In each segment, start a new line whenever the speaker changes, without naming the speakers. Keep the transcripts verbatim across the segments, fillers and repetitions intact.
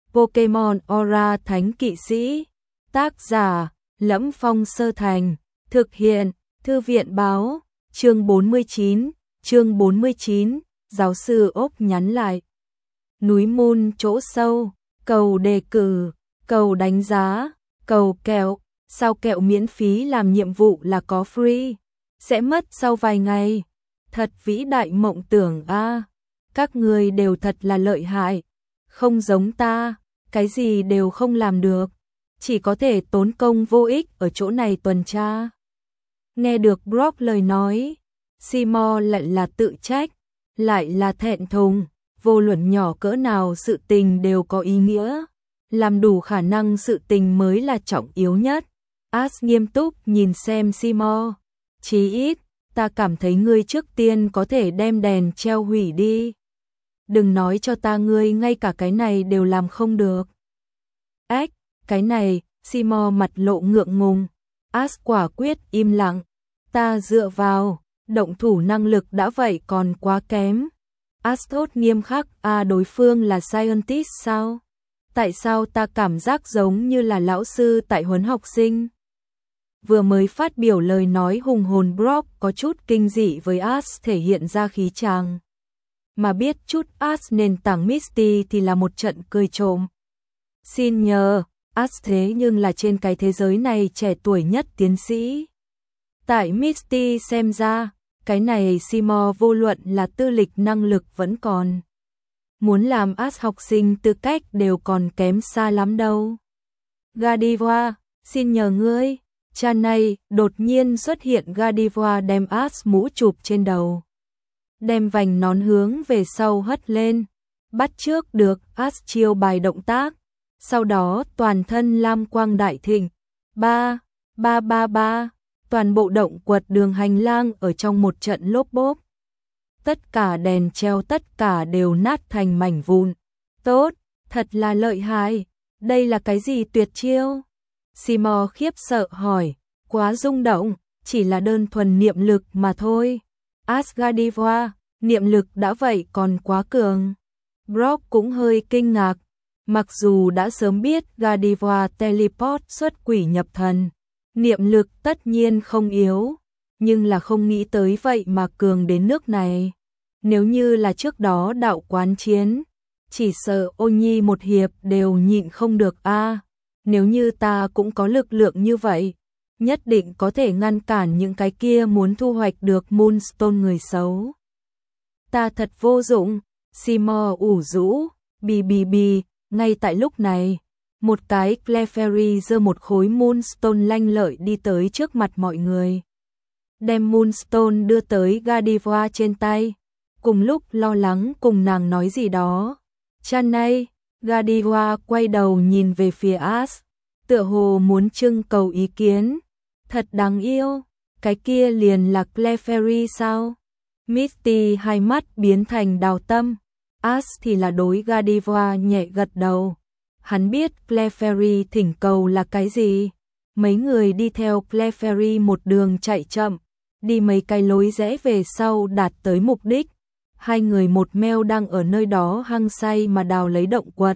Pokemon Aura Thánh Kỵ Sĩ. Tác giả: Lẫm Phong Sơ Thành. Thực hiện: Thư viện báo. Chương bốn mươi chín. Chương bốn mươi chín. Giáo sư Ốc nhắn lại. Núi Moon chỗ sâu. Cầu đề cử. Cầu đánh giá. Cầu kẹo. Sao kẹo miễn phí làm nhiệm vụ là có free. Sẽ mất sau vài ngày. Thật vĩ đại mộng tưởng a. À. Các người đều thật là lợi hại. Không giống ta, cái gì đều không làm được. Chỉ có thể tốn công vô ích ở chỗ này tuần tra. Nghe được Brock lời nói, Seymour lại là tự trách, lại là thẹn thùng. Vô luận nhỏ cỡ nào sự tình đều có ý nghĩa. Làm đủ khả năng sự tình mới là trọng yếu nhất. Ash nghiêm túc nhìn xem Seymour. Chí ít, ta cảm thấy ngươi trước tiên có thể đem đèn treo hủy đi. Đừng nói cho ta ngươi ngay cả cái này đều làm không được. Ếch, cái này, Seymour mặt lộ ngượng ngùng. Ash quả quyết im lặng. Ta dựa vào, động thủ năng lực đã vậy còn quá kém. Ash thốt nghiêm khắc, à đối phương là scientist sao? Tại sao ta cảm giác giống như là lão sư tại huấn học sinh? Vừa mới phát biểu lời nói hùng hồn Brock có chút kinh dị với Ash thể hiện ra khí chàng. Mà biết chút Ash nền tảng Misty thì là một trận cười trộm. Xin nhờ, Ash thế nhưng là trên cái thế giới này trẻ tuổi nhất tiến sĩ. Tại Misty xem ra, cái này Seymour vô luận là tư lịch năng lực vẫn còn. Muốn làm Ash học sinh tư cách đều còn kém xa lắm đâu. Gardevoir, xin nhờ ngươi. Cha này đột nhiên xuất hiện. Gardevoir đem Ash mũ chụp trên đầu. Đem vành nón hướng về sau hất lên. Bắt trước được Ash chiêu bài động tác. Sau đó toàn thân lam quang đại thịnh. Ba, ba ba ba. Toàn bộ động quật đường hành lang ở trong một trận lốp bốp. Tất cả đèn treo tất cả đều nát thành mảnh vụn. Tốt, thật là lợi hại. Đây là cái gì tuyệt chiêu? Seymour khiếp sợ hỏi. Quá rung động, chỉ là đơn thuần niệm lực mà thôi. Ash Gardevoir, niệm lực đã vậy còn quá cường. Brock cũng hơi kinh ngạc. Mặc dù đã sớm biết Gardevoir teleport xuất quỷ nhập thần. Niệm lực tất nhiên không yếu. Nhưng là không nghĩ tới vậy mà cường đến nước này. Nếu như là trước đó đạo quán chiến, chỉ sợ Ô Nhi một hiệp đều nhịn không được a. À, nếu như ta cũng có lực lượng như vậy, nhất định có thể ngăn cản những cái kia muốn thu hoạch được Moonstone người xấu. Ta thật vô dụng. Seymour ủ rũ. Bì bì bì. Ngay tại lúc này, một cái Clefairy giơ một khối Moonstone lanh lợi đi tới trước mặt mọi người. Đem Moonstone đưa tới Gardevoir trên tay. Cùng lúc lo lắng cùng nàng nói gì đó. Chanay, Gardevoir quay đầu nhìn về phía Ash, tựa hồ muốn trưng cầu ý kiến. Thật đáng yêu, cái kia liền là Clefairy sao? Misty hai mắt biến thành đào tâm. Ash thì là đối Gardevoir nhẹ gật đầu. Hắn biết Clefairy thỉnh cầu là cái gì. Mấy người đi theo Clefairy một đường chạy chậm, đi mấy cái lối rẽ về sau đạt tới mục đích. Hai người một meo đang ở nơi đó hăng say mà đào lấy động quật.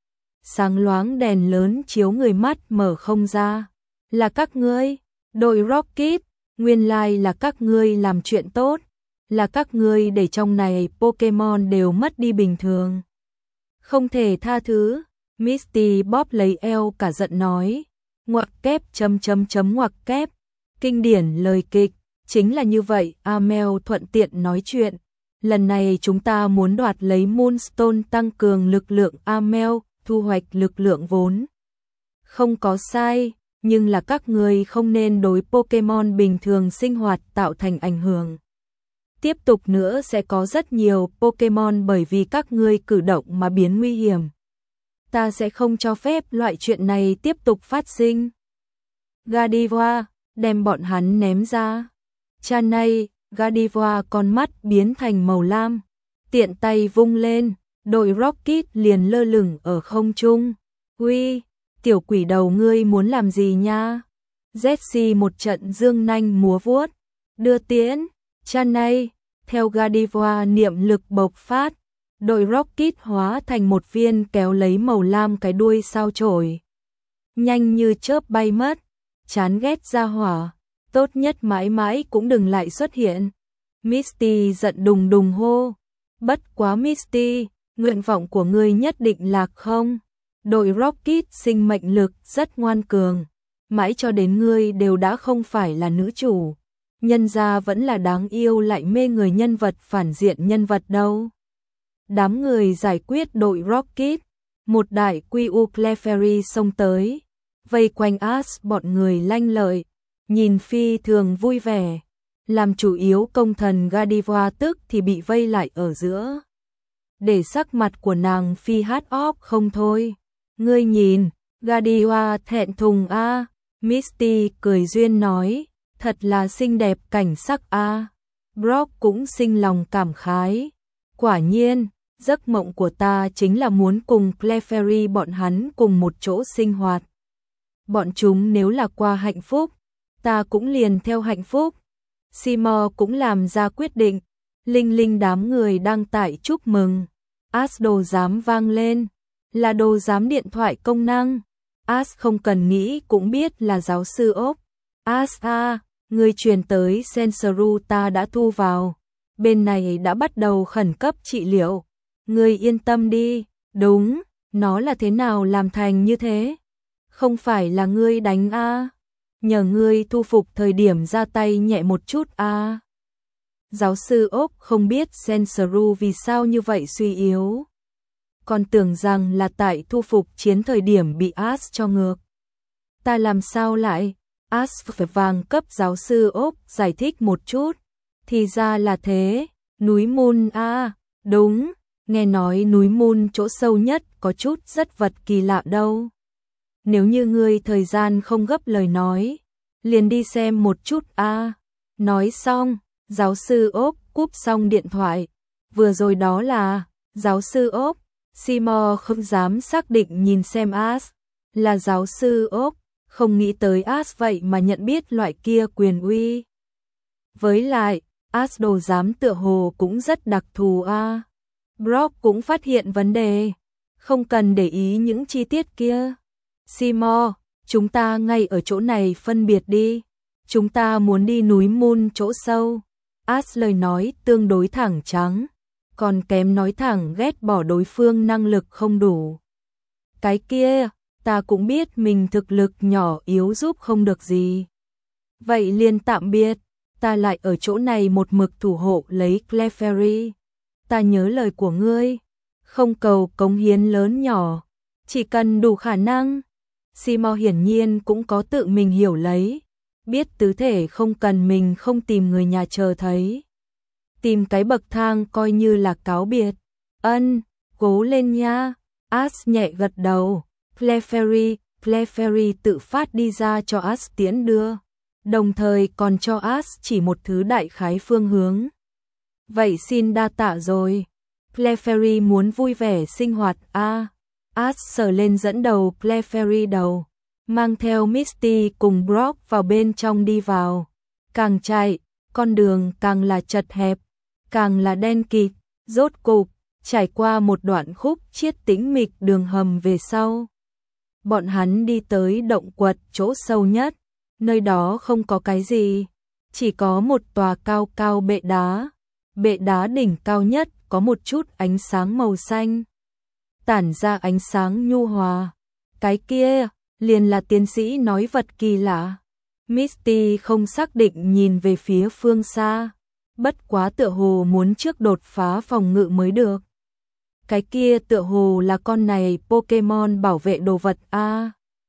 Sáng loáng đèn lớn chiếu người mắt mở không ra. Là các ngươi, đội Rocket, nguyên lai là các ngươi làm chuyện tốt. Là các ngươi để trong này Pokemon đều mất đi bình thường. Không thể tha thứ. Misty bóp lấy eo cả giận nói. Ngoặc kép chấm chấm chấm ngoặc kép. Kinh điển lời kịch, chính là như vậy. Amel thuận tiện nói chuyện. Lần này chúng ta muốn đoạt lấy Moonstone tăng cường lực lượng Amel, thu hoạch lực lượng vốn. Không có sai, nhưng là các người không nên đối Pokemon bình thường sinh hoạt tạo thành ảnh hưởng. Tiếp tục nữa sẽ có rất nhiều Pokemon bởi vì các ngươi cử động mà biến nguy hiểm. Ta sẽ không cho phép loại chuyện này tiếp tục phát sinh. Gardevoir, đem bọn hắn ném ra. Chanay, Gardevoir con mắt biến thành màu lam. Tiện tay vung lên, đội Rocket liền lơ lửng ở không trung. Uy, tiểu quỷ đầu ngươi muốn làm gì nha? Jessie một trận dương nanh múa vuốt. Đưa tiễn, Chanay, theo Gardevoir niệm lực bộc phát. Đội Rocket hóa thành một viên kéo lấy màu lam cái đuôi sao chổi. Nhanh như chớp bay mất, chán ghét ra hỏa, tốt nhất mãi mãi cũng đừng lại xuất hiện. Misty giận đùng đùng hô, bất quá Misty, nguyện vọng của ngươi nhất định lạc không? Đội Rocket sinh mệnh lực rất ngoan cường, mãi cho đến ngươi đều đã không phải là nữ chủ. Nhân gia vẫn là đáng yêu lại mê người nhân vật phản diện nhân vật đâu. Đám người giải quyết đội Rocket, một đại quy u Clefairy xông tới, vây quanh Ash bọn người lanh lợi, nhìn phi thường vui vẻ, làm chủ yếu công thần Godiva tức thì bị vây lại ở giữa. Để sắc mặt của nàng phi hát óp không thôi. Ngươi nhìn, Godiva thẹn thùng a. Misty cười duyên nói, thật là xinh đẹp cảnh sắc a. Brock cũng sinh lòng cảm khái. Quả nhiên, giấc mộng của ta chính là muốn cùng Clefairy bọn hắn cùng một chỗ sinh hoạt. Bọn chúng nếu là qua hạnh phúc, ta cũng liền theo hạnh phúc. Seymour cũng làm ra quyết định. Linh linh đám người đang tại chúc mừng. Ash đồ giám vang lên, là đồ giám điện thoại công năng. Ash không cần nghĩ cũng biết là giáo sư ốp. Ash a, người truyền tới Sensoru ta đã thu vào. Bên này đã bắt đầu khẩn cấp trị liệu. Ngươi yên tâm đi, đúng, nó là thế nào làm thành như thế? Không phải là ngươi đánh a? Nhờ ngươi thu phục thời điểm ra tay nhẹ một chút a. Giáo sư ốp không biết Sensoru vì sao như vậy suy yếu. Còn tưởng rằng là tại thu phục chiến thời điểm bị Ash cho ngược. Ta làm sao lại? Ash phải vàng cấp giáo sư ốp giải thích một chút. Thì ra là thế, núi Moon a, đúng, nghe nói núi Moon chỗ sâu nhất có chút rất vật kỳ lạ đâu. Nếu như ngươi thời gian không gấp lời nói, liền đi xem một chút a. Nói xong, giáo sư ốp cúp xong điện thoại. Vừa rồi đó là giáo sư ốp. Seymour không dám xác định nhìn xem Ash là giáo sư ốp, không nghĩ tới Ash vậy mà nhận biết loại kia quyền uy. Với lại, Ash đồ giám tựa hồ cũng rất đặc thù a. À. Brock cũng phát hiện vấn đề, không cần để ý những chi tiết kia. Seymour, chúng ta ngay ở chỗ này phân biệt đi. Chúng ta muốn đi núi Moon chỗ sâu. Ash lời nói tương đối thẳng trắng, còn kém nói thẳng ghét bỏ đối phương năng lực không đủ. Cái kia, ta cũng biết mình thực lực nhỏ yếu giúp không được gì. Vậy liền tạm biệt, ta lại ở chỗ này một mực thủ hộ lấy Clefairy. Ta nhớ lời của ngươi, không cầu cống hiến lớn nhỏ, chỉ cần đủ khả năng. Seymour hiển nhiên cũng có tự mình hiểu lấy, biết tứ thể không cần mình không tìm người nhà chờ thấy. Tìm cái bậc thang coi như là cáo biệt. Ân, cố lên nha. Ash nhẹ gật đầu. Clefairy, Clefairy tự phát đi ra cho Ash tiễn đưa, đồng thời còn cho Ash chỉ một thứ đại khái phương hướng. Vậy xin đa tạ rồi. Clefairy muốn vui vẻ sinh hoạt a. À, Ash sờ lên dẫn đầu Clefairy đầu, mang theo Misty cùng Brock vào bên trong đi vào. Càng chạy, con đường càng là chật hẹp, càng là đen kịt. Rốt cục, trải qua một đoạn khúc chiết tĩnh mịch đường hầm về sau, bọn hắn đi tới động quật chỗ sâu nhất. Nơi đó không có cái gì, chỉ có một tòa cao cao bệ đá. Bệ đá đỉnh cao nhất có một chút ánh sáng màu xanh, tản ra ánh sáng nhu hòa. Cái kia liền là tiến sĩ nói vật kỳ lạ. Misty không xác định nhìn về phía phương xa, bất quá tựa hồ muốn trước đột phá phòng ngự mới được. Cái kia tựa hồ là con này Pokemon bảo vệ đồ vật a. À,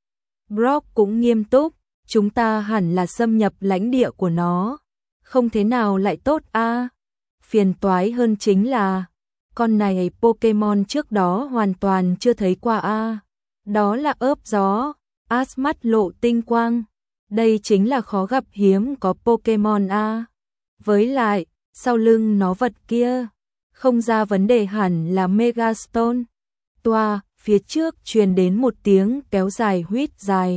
Brock cũng nghiêm túc, chúng ta hẳn là xâm nhập lãnh địa của nó, không thế nào lại tốt a. À, phiền toái hơn chính là con này Pokemon trước đó hoàn toàn chưa thấy qua a. À, đó là ớp gió. Ash mắt lộ tinh quang, đây chính là khó gặp hiếm có Pokemon a. À, với lại sau lưng nó vật kia, không ra vấn đề hẳn là Megastone. Toa, phía trước truyền đến một tiếng kéo dài huýt dài.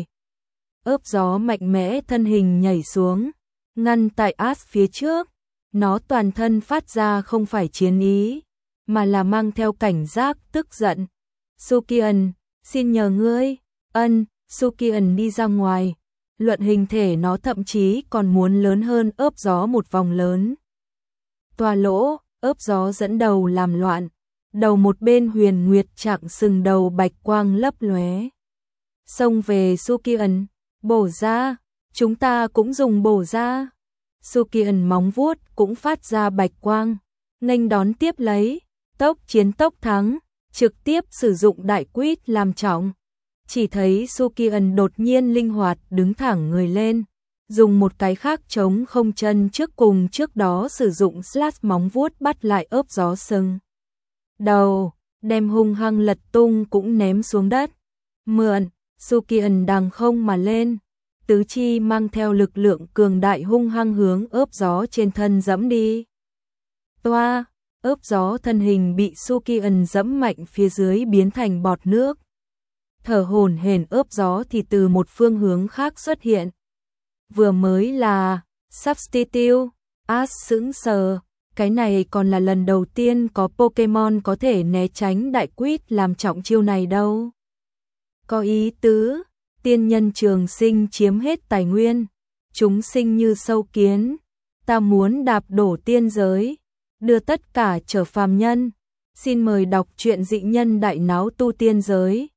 Ớp gió mạnh mẽ thân hình nhảy xuống, ngăn tại Ash phía trước. Nó toàn thân phát ra không phải chiến ý, mà là mang theo cảnh giác tức giận. Sukian, xin nhờ ngươi. Ân, Sukian đi ra ngoài. Luận hình thể nó thậm chí còn muốn lớn hơn ớp gió một vòng lớn. Tòa lỗ, ớp gió dẫn đầu làm loạn. Đầu một bên Huyền Nguyệt Trạng sừng đầu bạch quang lấp lóe. Xông về Sukian, bổ ra, chúng ta cũng dùng bổ ra. Sukian móng vuốt cũng phát ra bạch quang, nghênh đón tiếp lấy, tốc chiến tốc thắng, trực tiếp sử dụng đại quýt làm trọng. Chỉ thấy Sukian đột nhiên linh hoạt đứng thẳng người lên, dùng một cái khác chống không chân trước cùng trước đó sử dụng slash móng vuốt bắt lại ớp gió sừng đầu, đem hung hăng lật tung cũng ném xuống đất. Mượn, Sukian đằng không mà lên, tứ chi mang theo lực lượng cường đại hung hăng hướng ớp gió trên thân dẫm đi. Toa, ớp gió thân hình bị Sukian dẫm mạnh phía dưới biến thành bọt nước. Thở hổn hển ớp gió thì từ một phương hướng khác xuất hiện. Vừa mới là Substitute, As sững sờ, cái này còn là lần đầu tiên có Pokemon có thể né tránh đại quýt làm trọng chiêu này đâu. Có ý tứ, tiên nhân trường sinh chiếm hết tài nguyên, chúng sinh như sâu kiến, ta muốn đạp đổ tiên giới, đưa tất cả trở phàm nhân. Xin mời đọc truyện Dị Nhân Đại Náo Tu Tiên Giới.